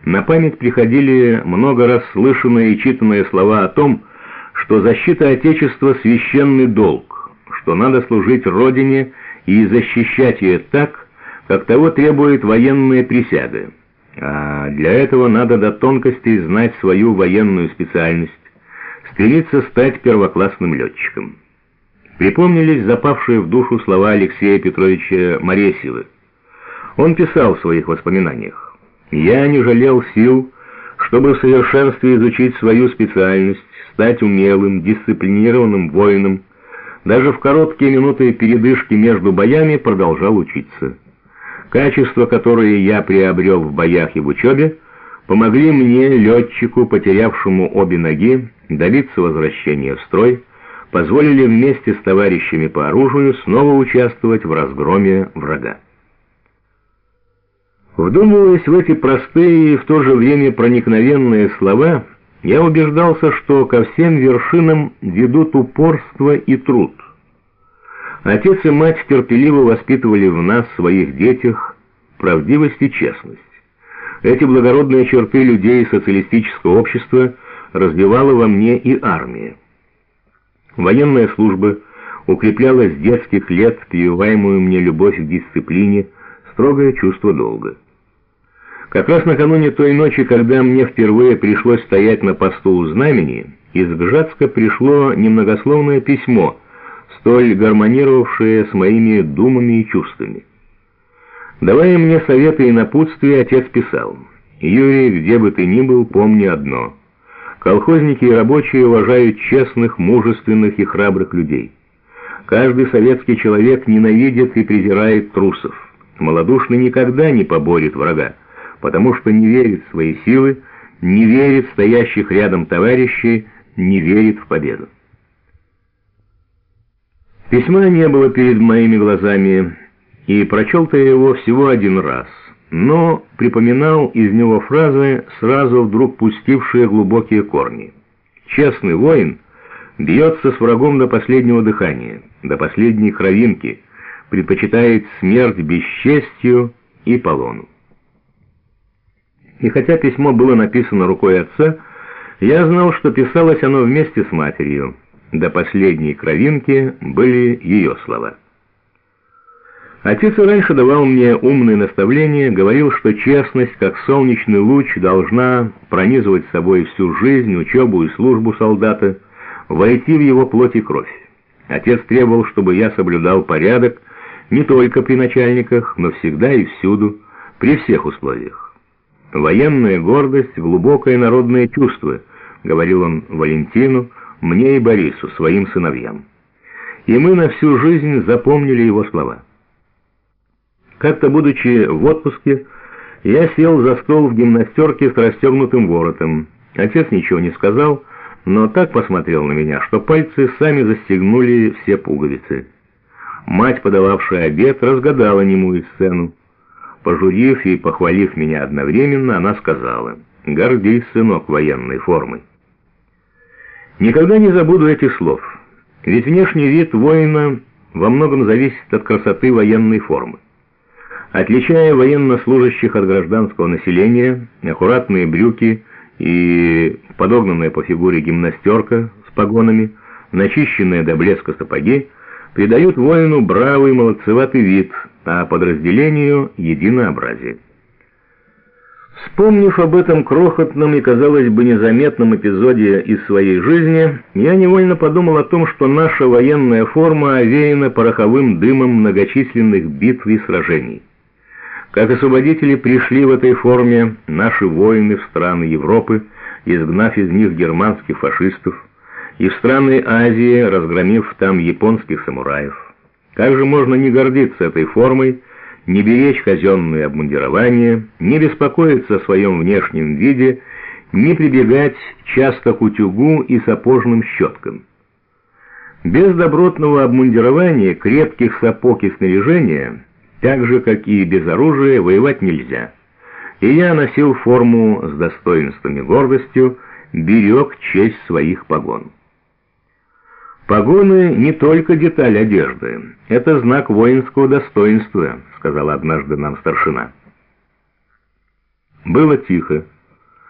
На память приходили много раз слышанные и читанные слова о том, что защита Отечества — священный долг, что надо служить Родине и защищать ее так, как того требует военная присяга. А для этого надо до тонкостей знать свою военную специальность, стремиться стать первоклассным летчиком. Припомнились запавшие в душу слова Алексея Петровича Моресьева. Он писал в своих воспоминаниях: «Я не жалел сил, чтобы в совершенстве изучить свою специальность, стать умелым, дисциплинированным воином. Даже в короткие минуты передышки между боями продолжал учиться. Качества, которые я приобрел в боях и в учебе, помогли мне, летчику, потерявшему обе ноги, добиться возвращения в строй, позволили вместе с товарищами по оружию снова участвовать в разгроме врага». Вдумываясь в эти простые и в то же время проникновенные слова, я убеждался, что ко всем вершинам ведут упорство и труд. Отец и мать терпеливо воспитывали в нас, своих детях, правдивость и честность. Эти благородные черты людей социалистического общества развивала во мне и армия. Военная служба укрепляла с детских лет прививаемую мне любовь к дисциплине, строгое чувство долга. Как раз накануне той ночи, когда мне впервые пришлось стоять на посту у знамени, из Гжатска пришло немногословное письмо, столь гармонировавшее с моими думами и чувствами. Давая мне советы и напутствия, отец писал: «Юрий, где бы ты ни был, помни одно. Колхозники и рабочие уважают честных, мужественных и храбрых людей. Каждый советский человек ненавидит и презирает трусов. Малодушный никогда не поборет врага, потому что не верит в свои силы, не верит в стоящих рядом товарищей, не верит в победу». Письма не было перед моими глазами, и прочел-то я его всего один раз, но припоминал из него фразы, сразу вдруг пустившие глубокие корни. Честный воин бьется с врагом до последнего дыхания, до последней кровинки, предпочитает смерть бесчестью и полону. И хотя письмо было написано рукой отца, я знал, что писалось оно вместе с матерью. До последней кровинки были ее слова. Отец и раньше давал мне умные наставления, говорил, что честность, как солнечный луч, должна пронизывать собой всю жизнь, учебу и службу солдата, войти в его плоть и кровь. Отец требовал, чтобы я соблюдал порядок не только при начальниках, но всегда и всюду, при всех условиях. «Военная гордость — глубокое народное чувство», — говорил он Валентину, мне и Борису, своим сыновьям. И мы на всю жизнь запомнили его слова. Как-то, будучи в отпуске, я сел за стол в гимнастерке с расстегнутым воротом. Отец ничего не сказал, но так посмотрел на меня, что пальцы сами застегнули все пуговицы. Мать, подававшая обед, разгадала немую сцену. Пожурив и похвалив меня одновременно, она сказала: «Гордись, сынок, военной формой». Никогда не забуду этих слов, ведь внешний вид воина во многом зависит от красоты военной формы. Отличая военнослужащих от гражданского населения, аккуратные брюки и подогнанная по фигуре гимнастерка с погонами, начищенные до блеска сапоги придают воину бравый молодцеватый вид, а подразделению единообразие. Вспомнив об этом крохотном и, казалось бы, незаметном эпизоде из своей жизни, я невольно подумал о том, что наша военная форма овеяна пороховым дымом многочисленных битв и сражений. Как освободители пришли в этой форме наши воины в страны Европы, изгнав из них германских фашистов, и в страны Азии, разгромив там японских самураев. Как же можно не гордиться этой формой, не беречь казенное обмундирование, не беспокоиться о своем внешнем виде, не прибегать часто к утюгу и сапожным щеткам? Без добротного обмундирования, крепких сапог и снаряжения, так же, как и без оружия, воевать нельзя. И я носил форму с достоинством и гордостью, берег честь своих погон. «Погоны не только деталь одежды, это знак воинского достоинства», — сказала однажды нам старшина. Было тихо.